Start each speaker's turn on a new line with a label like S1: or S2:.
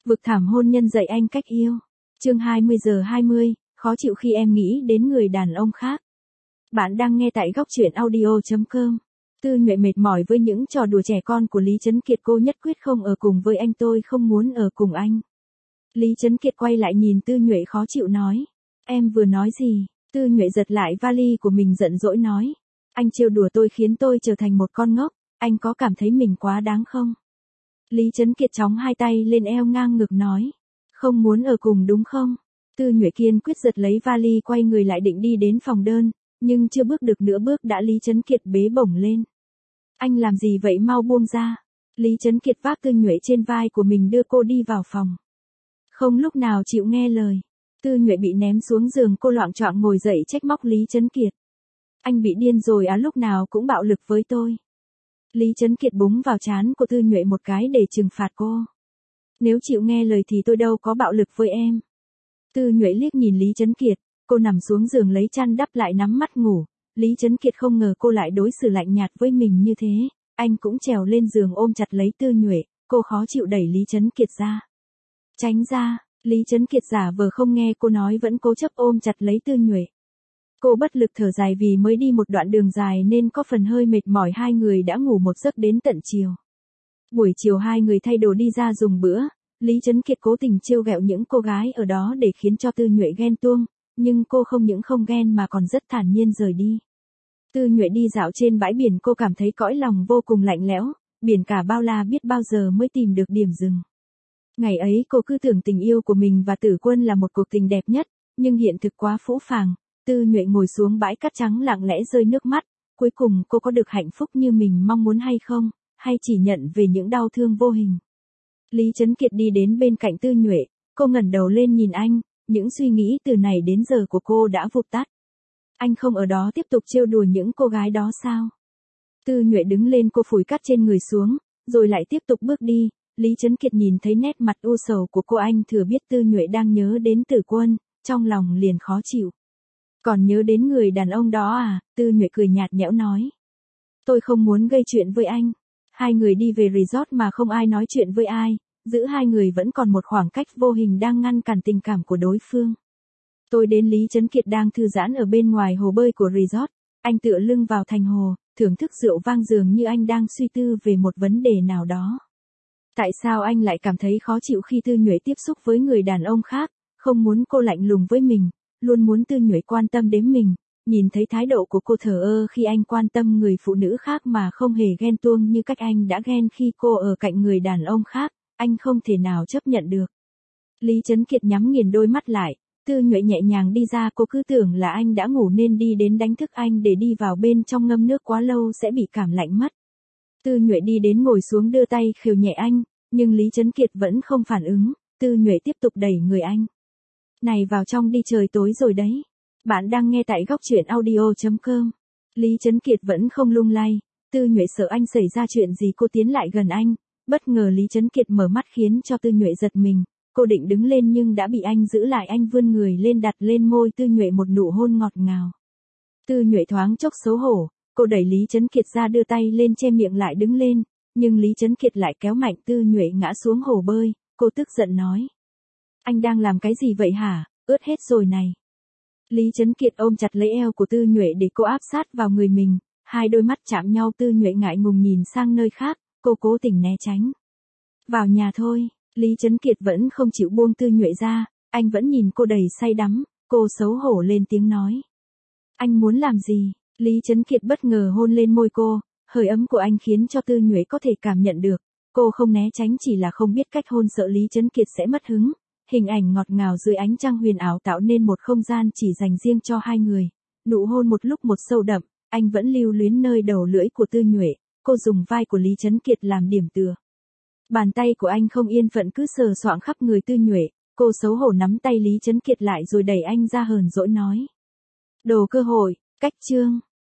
S1: Vực thảm hôn nhân dạy anh cách yêu. Chương 20:20, khó chịu khi em nghĩ đến người đàn ông khác. Bạn đang nghe tại góc truyện audio.com. Tư Nhuệ mệt mỏi với những trò đùa trẻ con của Lý Trấn Kiệt, cô nhất quyết không ở cùng với anh, tôi không muốn ở cùng anh. Lý Trấn Kiệt quay lại nhìn Tư Nhuệ khó chịu nói. Em vừa nói gì? Tư Nhuệ giật lại vali của mình giận dỗi nói. Anh trêu đùa tôi khiến tôi trở thành một con ngốc, anh có cảm thấy mình quá đáng không? Lý Trấn Kiệt chóng hai tay lên eo ngang ngực nói. Không muốn ở cùng đúng không? Tư Nhuệ kiên quyết giật lấy vali quay người lại định đi đến phòng đơn, nhưng chưa bước được nửa bước đã Lý Trấn Kiệt bế bổng lên. Anh làm gì vậy, mau buông ra. Lý Trấn Kiệt vác Tư Nhuệ trên vai của mình đưa cô đi vào phòng. Không lúc nào chịu nghe lời. Tư Nhuệ bị ném xuống giường, cô loạng choạng ngồi dậy trách móc Lý Trấn Kiệt. Anh bị điên rồi à, lúc nào cũng bạo lực với tôi. Lý Trấn Kiệt búng vào trán của Tư Nhuệ một cái để trừng phạt cô. Nếu chịu nghe lời thì tôi đâu có bạo lực với em. Tư Nhuệ liếc nhìn Lý Trấn Kiệt, cô nằm xuống giường lấy chăn đắp lại nhắm mắt ngủ. Lý Trấn Kiệt không ngờ cô lại đối xử lạnh nhạt với mình như thế, anh cũng trèo lên giường ôm chặt lấy Tư Nhuệ, cô khó chịu đẩy Lý Trấn Kiệt ra. Tránh ra, Lý Trấn Kiệt giả vờ không nghe cô nói vẫn cố chấp ôm chặt lấy Tư Nhuệ. Cô bất lực thở dài vì mới đi một đoạn đường dài nên có phần hơi mệt mỏi, hai người đã ngủ một giấc đến tận chiều. Buổi chiều hai người thay đồ đi ra dùng bữa, Lý Trấn Kiệt cố tình trêu ghẹo những cô gái ở đó để khiến cho Tư Nhuệ ghen tuông, nhưng cô không những không ghen mà còn rất thản nhiên rời đi. Tư Nhuệ đi dạo trên bãi biển, cô cảm thấy cõi lòng vô cùng lạnh lẽo, biển cả bao la biết bao giờ mới tìm được điểm dừng. Ngày ấy cô cứ tưởng tình yêu của mình và Tử Quân là một cuộc tình đẹp nhất, nhưng hiện thực quá phũ phàng. Tư Nhuệ ngồi xuống bãi cát trắng lặng lẽ rơi nước mắt, cuối cùng cô có được hạnh phúc như mình mong muốn hay không, hay chỉ nhận về những đau thương vô hình. Lý Trấn Kiệt đi đến bên cạnh Tư Nhuệ, cô ngẩng đầu lên nhìn anh, những suy nghĩ từ này đến giờ của cô đã vụt tắt. Anh không ở đó tiếp tục trêu đùa những cô gái đó sao? Tư Nhuệ đứng lên, cô phủi cát trên người xuống, rồi lại tiếp tục bước đi. Lý Trấn Kiệt nhìn thấy nét mặt u sầu của cô, anh thừa biết Tư Nhuệ đang nhớ đến Tử Quân, trong lòng liền khó chịu. Còn nhớ đến người đàn ông đó à? Tư Nhuệ cười nhạt nhẽo nói. Tôi không muốn gây chuyện với anh. Hai người đi về resort mà không ai nói chuyện với ai, giữa hai người vẫn còn một khoảng cách vô hình đang ngăn cản tình cảm của đối phương. Tôi đến Lý Trấn Kiệt đang thư giãn ở bên ngoài hồ bơi của resort, anh tựa lưng vào thành hồ, thưởng thức rượu vang dường như anh đang suy tư về một vấn đề nào đó. Tại sao anh lại cảm thấy khó chịu khi Tư Nhuệ tiếp xúc với người đàn ông khác, không muốn cô lạnh lùng với mình, luôn muốn Tư Nhuệ quan tâm đến mình, nhìn thấy thái độ của cô thờ ơ khi anh quan tâm người phụ nữ khác mà không hề ghen tuông như cách anh đã ghen khi cô ở cạnh người đàn ông khác, anh không thể nào chấp nhận được. Lý Trấn Kiệt nhắm nghiền đôi mắt lại, Tư Nhuệ nhẹ nhàng đi ra, cô cứ tưởng là anh đã ngủ nên đi đến đánh thức anh để đi vào bên trong ngâm nước quá lâu sẽ bị cảm lạnh mất. Tư Nhuệ đi đến ngồi xuống đưa tay khều nhẹ anh, nhưng Lý Trấn Kiệt vẫn không phản ứng, Tư Nhuệ tiếp tục đẩy người anh. Này, vào trong đi, trời tối rồi đấy. Bạn đang nghe tại góc truyện audio.com. Lý Trấn Kiệt vẫn không lung lay, Tư Nhuệ sợ anh xảy ra chuyện gì, cô tiến lại gần anh, bất ngờ Lý Trấn Kiệt mở mắt khiến cho Tư Nhuệ giật mình, cô định đứng lên nhưng đã bị anh giữ lại, anh vươn người lên đặt lên môi Tư Nhuệ một nụ hôn ngọt ngào. Tư Nhuệ thoáng chốc xấu hổ, cô đẩy Lý Trấn Kiệt ra đưa tay lên che miệng lại đứng lên, nhưng Lý Trấn Kiệt lại kéo mạnh Tư Nhuệ ngã xuống hồ bơi, cô tức giận nói. Anh đang làm cái gì vậy hả, ướt hết rồi này. Lý Trấn Kiệt ôm chặt lấy eo của Tư Nhuệ để cô áp sát vào người mình, hai đôi mắt chạm nhau, Tư Nhuệ ngại ngùng nhìn sang nơi khác, cô cố tình né tránh. Vào nhà thôi, Lý Trấn Kiệt vẫn không chịu buông Tư Nhuệ ra, anh vẫn nhìn cô đầy say đắm, cô xấu hổ lên tiếng nói. Anh muốn làm gì? Lý Trấn Kiệt bất ngờ hôn lên môi cô, hơi ấm của anh khiến cho Tư Nhuệ có thể cảm nhận được, cô không né tránh chỉ là không biết cách hôn, sợ Lý Trấn Kiệt sẽ mất hứng. Hình ảnh ngọt ngào dưới ánh trăng huyền ảo tạo nên một không gian chỉ dành riêng cho hai người. Nụ hôn một lúc một sâu đậm, anh vẫn lưu luyến nơi đầu lưỡi của Tư Nhuệ, cô dùng vai của Lý Trấn Kiệt làm điểm tựa. Bàn tay của anh không yên phận cứ sờ soạng khắp người Tư Nhuệ, cô xấu hổ nắm tay Lý Trấn Kiệt lại rồi đẩy anh ra hờn dỗi nói. Đồ cơ hội, cách chương.